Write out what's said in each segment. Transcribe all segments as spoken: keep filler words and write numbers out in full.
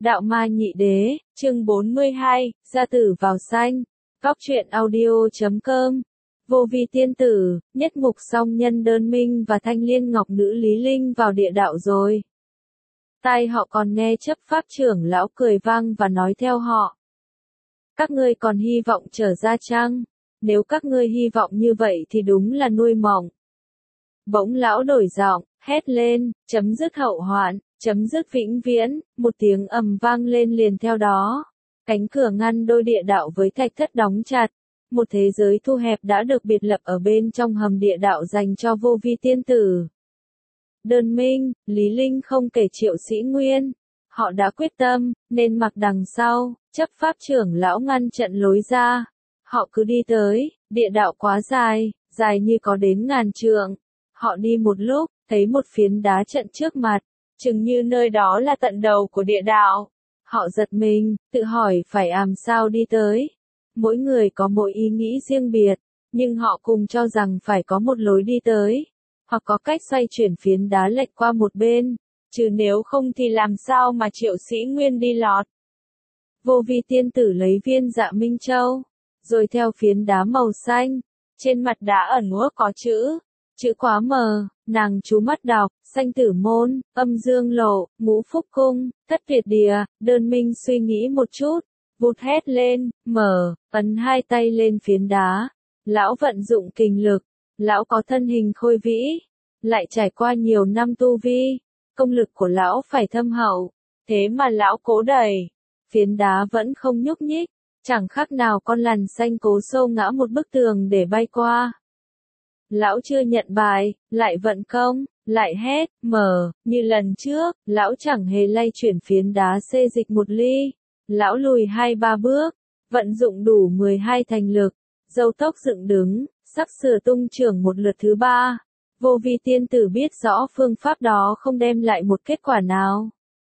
Đạo Ma Nhị Đế, chương bốn mươi hai, gia tử vào xanh. Góc truyện audio chấm com. Vô vi tiên tử, nhất mục song nhân Đơn Minh và thanh liên ngọc nữ Lý Linh vào địa đạo rồi. Tai họ còn nghe chấp pháp trưởng lão cười vang và nói theo họ. Các ngươi còn hy vọng trở ra chăng? Nếu các ngươi hy vọng như vậy thì đúng là nuôi mộng. Bỗng lão đổi giọng, hét lên, chấm dứt hậu hoạn, chấm dứt vĩnh viễn, một tiếng ầm vang lên liền theo đó. Cánh cửa ngăn đôi địa đạo với thạch thất đóng chặt. Một thế giới thu hẹp đã được biệt lập ở bên trong hầm địa đạo dành cho vô vi tiên tử. Đơn Minh, Lý Linh không kể Triệu Sĩ Nguyên. Họ đã quyết tâm, nên mặc đằng sau, chấp pháp trưởng lão ngăn trận lối ra. Họ cứ đi tới, địa đạo quá dài, dài như có đến ngàn trượng. Họ đi một lúc, thấy một phiến đá trận trước mặt, chừng như nơi đó là tận đầu của địa đạo. Họ giật mình, tự hỏi phải làm sao đi tới. Mỗi người có mỗi ý nghĩ riêng biệt, nhưng họ cùng cho rằng phải có một lối đi tới, hoặc có cách xoay chuyển phiến đá lệch qua một bên, chứ nếu không thì làm sao mà Triệu Sĩ Nguyên đi lọt. Vô vi tiên tử lấy viên Dạ Minh Châu, rồi theo phiến đá màu xanh, trên mặt đá ẩn úa có chữ, chữ quá mờ, nàng chú mắt đọc, sanh tử môn, âm dương lộ, ngũ phúc cung, thất tuyệt địa. Đơn Minh suy nghĩ một chút, vụt hét lên, mở, ấn hai tay lên phiến đá. Lão vận dụng kình lực, lão có thân hình khôi vĩ, lại trải qua nhiều năm tu vi, công lực của lão phải thâm hậu, thế mà lão cố đẩy, phiến đá vẫn không nhúc nhích, chẳng khác nào con lằn xanh cố xô ngã một bức tường để bay qua. Lão chưa nhận bài, lại vận công, lại hét, mở, như lần trước, lão chẳng hề lay chuyển phiến đá xê dịch một ly. Lão lùi hai ba bước, vận dụng đủ mười hai thành lực, dâu tóc dựng đứng, sắp sửa tung trưởng một lượt thứ ba. Vô vi tiên tử biết rõ phương pháp đó không đem lại một kết quả nào.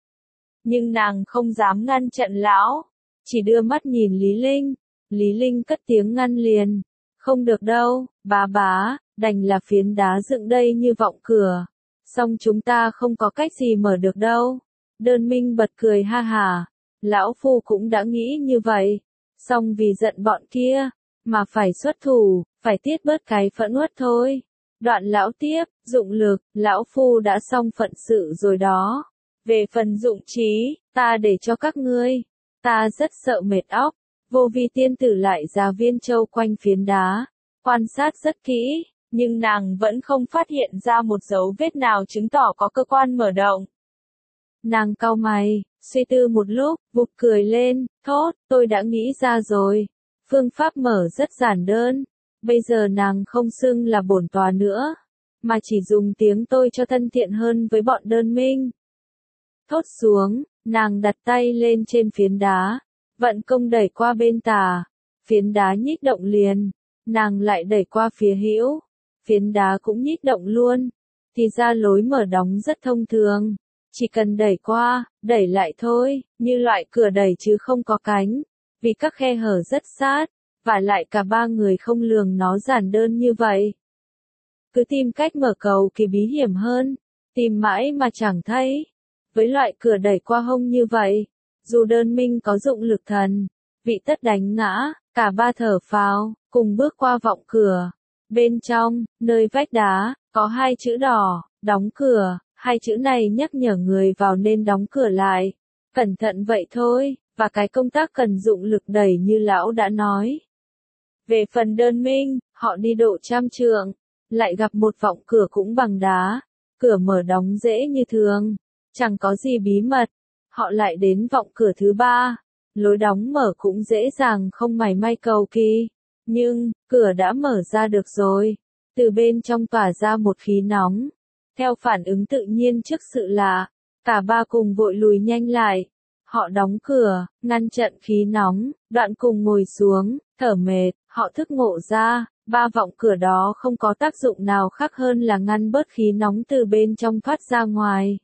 Nhưng nàng không dám ngăn trận lão, chỉ đưa mắt nhìn Lý Linh. Lý Linh cất tiếng ngăn liền. Không được đâu, bá bá, đành là phiến đá dựng đây như vọng cửa. Song chúng ta không có cách gì mở được đâu. Đơn Minh bật cười ha hả. Lão phu cũng đã nghĩ như vậy. Song vì giận bọn kia, mà phải xuất thủ, phải tiết bớt cái phẫn uất thôi. Đoạn lão tiếp, dụng lực, lão phu đã xong phận sự rồi đó. Về phần dụng trí, ta để cho các ngươi. Ta rất sợ mệt óc. Vô vi tiên tử lại ra viên châu quanh phiến đá, quan sát rất kỹ, nhưng nàng vẫn không phát hiện ra một dấu vết nào chứng tỏ có cơ quan mở động. Nàng cau mày, suy tư một lúc, vụt cười lên, thốt, tôi đã nghĩ ra rồi. Phương pháp mở rất giản đơn, bây giờ nàng không xưng là bổn tòa nữa, mà chỉ dùng tiếng tôi cho thân thiện hơn với bọn Đơn Minh. Thốt xuống, nàng đặt tay lên trên phiến đá, vận công đẩy qua bên tà, phiến đá nhích động liền, nàng lại đẩy qua phía hữu, phiến đá cũng nhích động luôn, thì ra lối mở đóng rất thông thường, chỉ cần đẩy qua, đẩy lại thôi, như loại cửa đẩy chứ không có cánh, vì các khe hở rất sát, và lại cả ba người không lường nó giản đơn như vậy. Cứ tìm cách mở cầu kỳ bí hiểm hơn, tìm mãi mà chẳng thấy. Với loại cửa đẩy qua hông như vậy, dù Đơn Minh có dụng lực thần, vị tất đánh ngã, cả ba thở phào, cùng bước qua vọng cửa. Bên trong, nơi vách đá, có hai chữ đỏ, đóng cửa, hai chữ này nhắc nhở người vào nên đóng cửa lại. Cẩn thận vậy thôi, và cái công tác cần dụng lực đẩy như lão đã nói. Về phần Đơn Minh, họ đi độ trăm trượng, lại gặp một vọng cửa cũng bằng đá, cửa mở đóng dễ như thường, chẳng có gì bí mật. Họ lại đến vọng cửa thứ ba, lối đóng mở cũng dễ dàng không mảy may cầu kỳ, nhưng, cửa đã mở ra được rồi, từ bên trong tỏa ra một khí nóng, theo phản ứng tự nhiên trước sự lạ, cả ba cùng vội lùi nhanh lại, họ đóng cửa, ngăn chặn khí nóng, đoạn cùng ngồi xuống, thở mệt, họ thức ngộ ra, ba vọng cửa đó không có tác dụng nào khác hơn là ngăn bớt khí nóng từ bên trong thoát ra ngoài.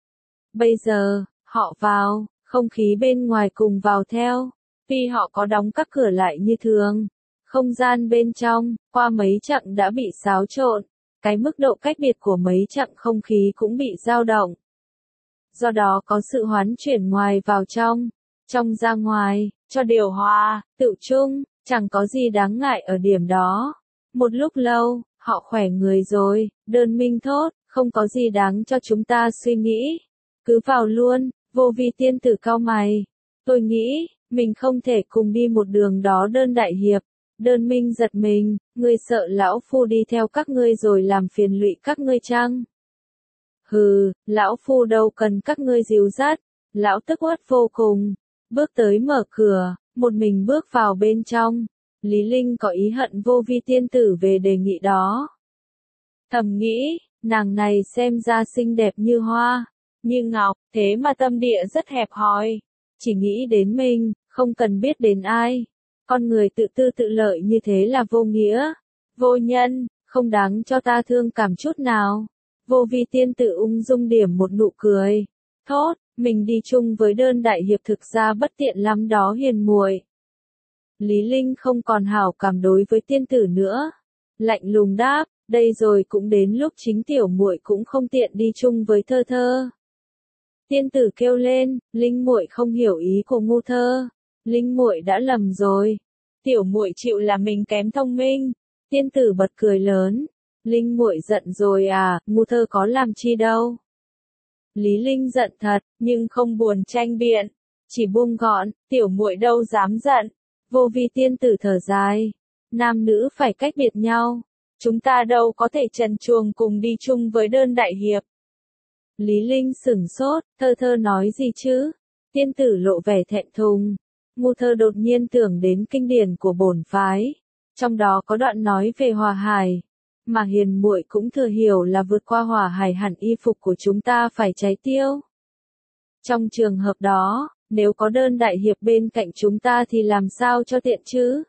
Bây giờ, họ vào, không khí bên ngoài cùng vào theo, vì họ có đóng các cửa lại như thường. Không gian bên trong, qua mấy chặng đã bị xáo trộn, cái mức độ cách biệt của mấy chặng không khí cũng bị dao động. do đó có sự hoán chuyển ngoài vào trong, trong ra ngoài, cho điều hòa, tự chung, chẳng có gì đáng ngại ở điểm đó. Một lúc lâu, họ khỏe người rồi, Đơn Minh thốt, không có gì đáng cho chúng ta suy nghĩ. Cứ vào luôn, Vô Vi tiên tử cau mày. Tôi nghĩ, mình không thể cùng đi một đường đó Đơn đại hiệp. Đơn Minh giật mình, ngươi sợ lão phu đi theo các ngươi rồi làm phiền lụy các ngươi chăng? Hừ, lão phu đâu cần các ngươi dìu dắt. Lão tức uất vô cùng, bước tới mở cửa, một mình bước vào bên trong. Lý Linh có ý hận Vô Vi tiên tử về đề nghị đó. Thầm nghĩ, nàng này xem ra xinh đẹp như hoa, như ngọc, thế mà tâm địa rất hẹp hòi, chỉ nghĩ đến mình, không cần biết đến ai. Con người tự tư tự lợi như thế là vô nghĩa, vô nhân, không đáng cho ta thương cảm chút nào. Vô Vi tiên tử ung dung điểm một nụ cười, thốt, mình đi chung với Đơn đại hiệp thực ra bất tiện lắm đó hiền muội. Lý Linh không còn hảo cảm đối với tiên tử nữa, lạnh lùng đáp, đây rồi cũng đến lúc chính tiểu muội cũng không tiện đi chung với Thơ Thơ. Tiên tử kêu lên, Linh muội không hiểu ý của ngu thơ, Linh muội đã lầm rồi, tiểu muội chịu là mình kém thông minh. Tiên tử bật cười lớn, Linh muội giận rồi à, ngu thơ có làm chi đâu. Lý Linh giận thật, nhưng không buồn tranh biện, chỉ buông gọn, tiểu muội đâu dám giận. Vô Vi tiên tử thở dài, nam nữ phải cách biệt nhau, chúng ta đâu có thể trần truồng cùng đi chung với Đơn đại hiệp. Lý Linh sửng sốt, Thơ Thơ nói gì chứ? Tiên tử lộ vẻ thẹn thùng. Ngu thơ đột nhiên tưởng đến kinh điển của bổn phái, trong đó có đoạn nói về hòa hải, mà hiền muội cũng thừa hiểu là vượt qua hòa hải hẳn y phục của chúng ta phải cháy tiêu. Trong trường hợp đó, nếu có Đơn đại hiệp bên cạnh chúng ta thì làm sao cho tiện chứ?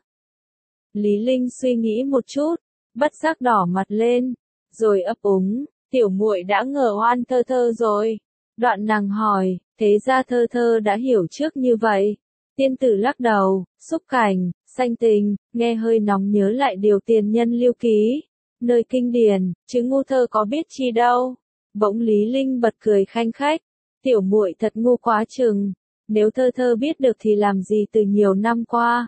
Lý Linh suy nghĩ một chút, bất giác đỏ mặt lên, rồi ấp úng, tiểu muội đã ngờ oan Thơ Thơ rồi. Đoạn nàng hỏi, thế ra Thơ Thơ đã hiểu trước như vậy. Tiên tử lắc đầu, xúc cảnh, sanh tình, nghe hơi nóng nhớ lại điều tiền nhân lưu ký, nơi kinh điển, chứ ngu thơ có biết chi đâu. Bỗng Lý Linh bật cười khanh khách, tiểu muội thật ngu quá chừng, nếu Thơ Thơ biết được thì làm gì từ nhiều năm qua.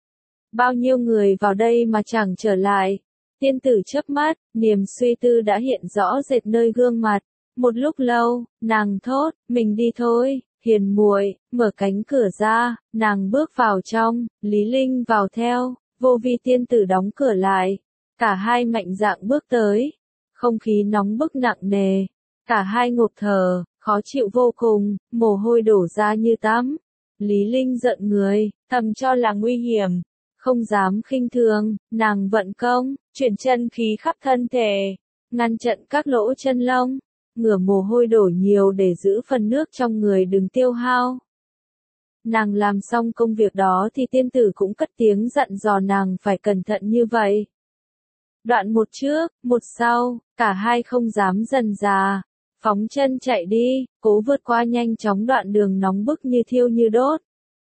Bao nhiêu người vào đây mà chẳng trở lại. Tiên tử chớp mắt, niềm suy tư đã hiện rõ rệt nơi gương mặt. Một lúc lâu, nàng thốt, mình đi thôi, hiền muội, mở cánh cửa ra, nàng bước vào trong, Lý Linh vào theo, Vô Vi tiên tử đóng cửa lại. Cả hai mạnh dạn bước tới, không khí nóng bức nặng nề, cả hai ngộp thở, khó chịu vô cùng, mồ hôi đổ ra như tắm. Lý Linh giận người, thầm cho là nguy hiểm, không dám khinh thường, nàng vận công, chuyển chân khí khắp thân thể, ngăn chặn các lỗ chân lông, ngửa mồ hôi đổ nhiều để giữ phần nước trong người đừng tiêu hao. Nàng làm xong công việc đó thì tiên tử cũng cất tiếng dặn dò nàng phải cẩn thận như vậy. Đoạn một trước, một sau, cả hai không dám dần dà, phóng chân chạy đi, cố vượt qua nhanh chóng đoạn đường nóng bức như thiêu như đốt.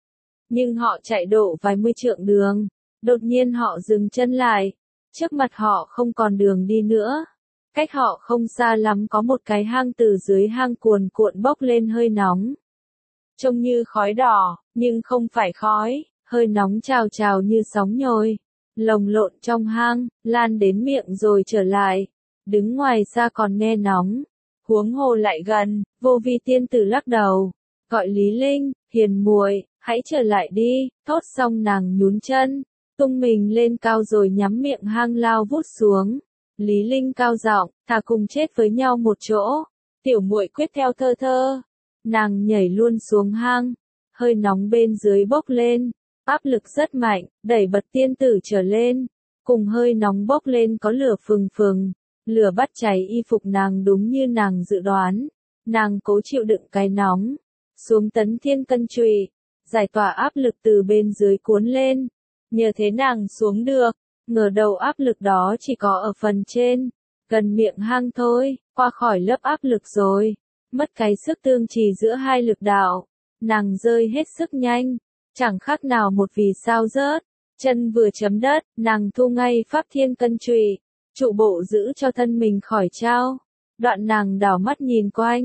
Nhưng họ chạy độ vài mươi trượng đường, đột nhiên họ dừng chân lại, trước mặt họ không còn đường đi nữa. Cách họ không xa lắm có một cái hang, từ dưới hang cuồn cuộn bốc lên hơi nóng. Trông như khói đỏ, nhưng không phải khói, hơi nóng trào trào như sóng nhồi, lồng lộn trong hang, lan đến miệng rồi trở lại. Đứng ngoài xa còn nghe nóng, huống hồ lại gần. Vô Vi tiên tử lắc đầu, gọi Lý Linh, hiền muội, hãy trở lại đi. Thốt xong nàng nhún chân, tung mình lên cao rồi nhắm miệng hang lao vút xuống. Lý Linh cao giọng, thà cùng chết với nhau một chỗ, tiểu muội quyết theo Thơ Thơ. Nàng nhảy luôn xuống hang, hơi nóng bên dưới bốc lên, áp lực rất mạnh, đẩy bật tiên tử trở lên, cùng hơi nóng bốc lên có lửa phừng phừng, lửa bắt cháy y phục nàng đúng như nàng dự đoán. Nàng cố chịu đựng cái nóng, xuống tấn thiên cân trụy, giải tỏa áp lực từ bên dưới cuốn lên, nhờ thế nàng xuống được. Ngờ đầu áp lực đó chỉ có ở phần trên, gần miệng hang thôi, qua khỏi lớp áp lực rồi, mất cái sức tương trì giữa hai lực đạo, nàng rơi hết sức nhanh, chẳng khác nào một vì sao rớt, chân vừa chấm đất, nàng thu ngay pháp thiên cân trụy, trụ bộ giữ cho thân mình khỏi trao. Đoạn nàng đảo mắt nhìn quanh,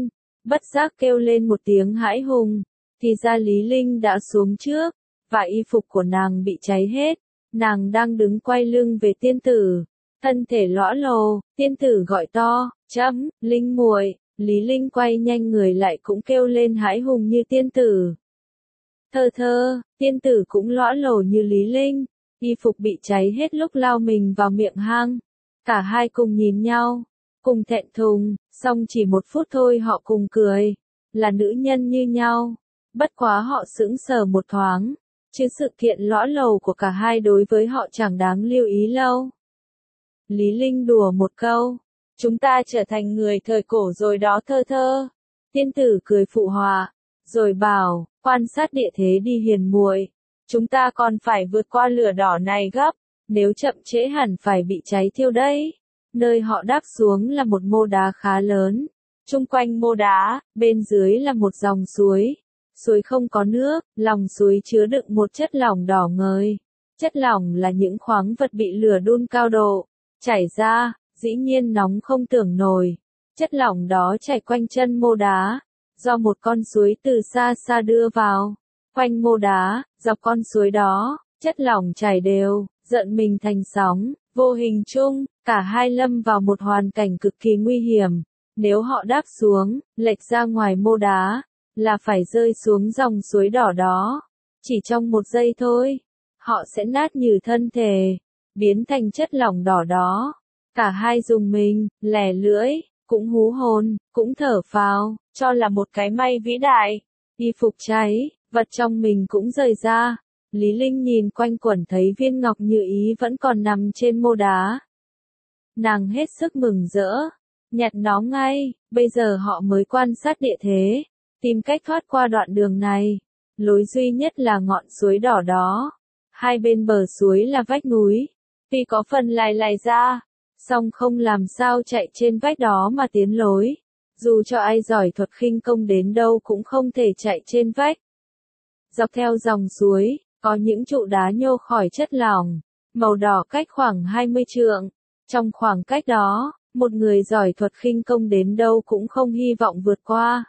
bất giác kêu lên một tiếng hãi hùng, thì ra Lý Linh đã xuống trước, và y phục của nàng bị cháy hết, nàng đang đứng quay lưng về tiên tử, thân thể lõa lồ, tiên tử gọi to, chấm, Linh muội. Lý Linh quay nhanh người lại cũng kêu lên hãi hùng như tiên tử. Thơ thơ, tiên tử cũng lõa lồ như Lý Linh, y phục bị cháy hết lúc lao mình vào miệng hang. Cả hai cùng nhìn nhau, cùng thẹn thùng, xong chỉ một phút thôi họ cùng cười, là nữ nhân như nhau. Bất quá họ sững sờ một thoáng, chứ sự kiện lõa lồ của cả hai đối với họ chẳng đáng lưu ý lâu. Lý Linh đùa một câu, chúng ta trở thành người thời cổ rồi đó thơ thơ. Tiên tử cười phụ họa, rồi bảo, quan sát địa thế đi hiền muội, chúng ta còn phải vượt qua lửa đỏ này gấp, nếu chậm trễ hẳn phải bị cháy thiêu đấy. Nơi họ đáp xuống là một mô đá khá lớn, chung quanh mô đá, bên dưới là một dòng suối. Suối không có nước, lòng suối chứa đựng một chất lỏng đỏ ngời. Chất lỏng là những khoáng vật bị lửa đun cao độ, chảy ra, dĩ nhiên nóng không tưởng nổi. Chất lỏng đó chảy quanh chân mô đá, do một con suối từ xa xa đưa vào. Quanh mô đá, dọc con suối đó, chất lỏng chảy đều, giận mình thành sóng, vô hình chung, cả hai lâm vào một hoàn cảnh cực kỳ nguy hiểm. Nếu họ đáp xuống, lệch ra ngoài mô đá, là phải rơi xuống dòng suối đỏ đó. Chỉ trong một giây thôi, họ sẽ nát nhừ thân thể, biến thành chất lỏng đỏ đó. Cả hai dùng mình, lẻ lưỡi, cũng hú hồn, cũng thở phào, cho là một cái may vĩ đại. Y phục cháy, vật trong mình cũng rời ra. Lý Linh nhìn quanh quẩn thấy viên ngọc như ý vẫn còn nằm trên mô đá. Nàng hết sức mừng rỡ, nhặt nó ngay, bây giờ họ mới quan sát địa thế, tìm cách thoát qua đoạn đường này. Lối duy nhất là ngọn suối đỏ đó. Hai bên bờ suối là vách núi, tuy có phần lài lài ra, song không làm sao chạy trên vách đó mà tiến lối. Dù cho ai giỏi thuật khinh công đến đâu cũng không thể chạy trên vách. Dọc theo dòng suối, có những trụ đá nhô khỏi chất lỏng, màu đỏ cách khoảng hai mươi trượng. Trong khoảng cách đó, một người giỏi thuật khinh công đến đâu cũng không hy vọng vượt qua.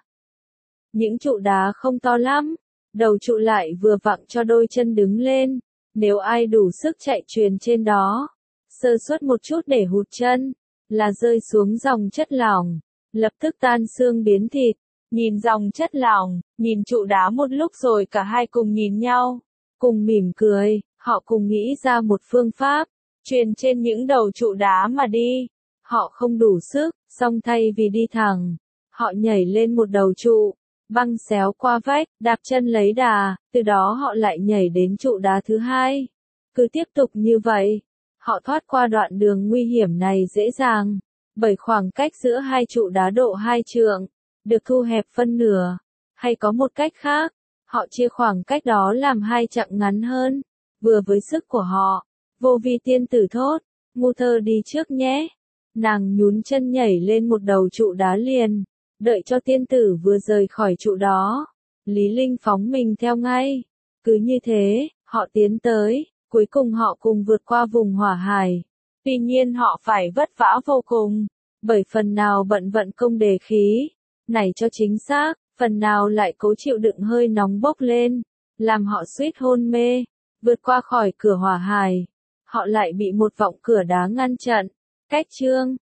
Những trụ đá không to lắm, đầu trụ lại vừa vặn cho đôi chân đứng lên. Nếu ai đủ sức chạy chuyền trên đó, sơ suất một chút để hụt chân, là rơi xuống dòng chất lỏng, lập tức tan xương biến thịt. Nhìn dòng chất lỏng, nhìn trụ đá một lúc rồi cả hai cùng nhìn nhau, cùng mỉm cười, họ cùng nghĩ ra một phương pháp, chuyền trên những đầu trụ đá mà đi. Họ không đủ sức, song thay vì đi thẳng, họ nhảy lên một đầu trụ, băng xéo qua vách, đạp chân lấy đà, từ đó họ lại nhảy đến trụ đá thứ hai. Cứ tiếp tục như vậy, họ thoát qua đoạn đường nguy hiểm này dễ dàng, bởi khoảng cách giữa hai trụ đá độ hai trượng, được thu hẹp phân nửa, hay có một cách khác, họ chia khoảng cách đó làm hai chặng ngắn hơn, vừa với sức của họ. Vô vi tiên tử thốt, ngu thơ đi trước nhé. Nàng nhún chân nhảy lên một đầu trụ đá liền, đợi cho tiên tử vừa rời khỏi trụ đó. Lý Linh phóng mình theo ngay. Cứ như thế, họ tiến tới, cuối cùng họ cùng vượt qua vùng hỏa hải. Tuy nhiên họ phải vất vả vô cùng, bởi phần nào bận vận công đề khí, này cho chính xác, phần nào lại cố chịu đựng hơi nóng bốc lên, làm họ suýt hôn mê. Vượt qua khỏi cửa hỏa hải, họ lại bị một vọng cửa đá ngăn chặn. Cách chương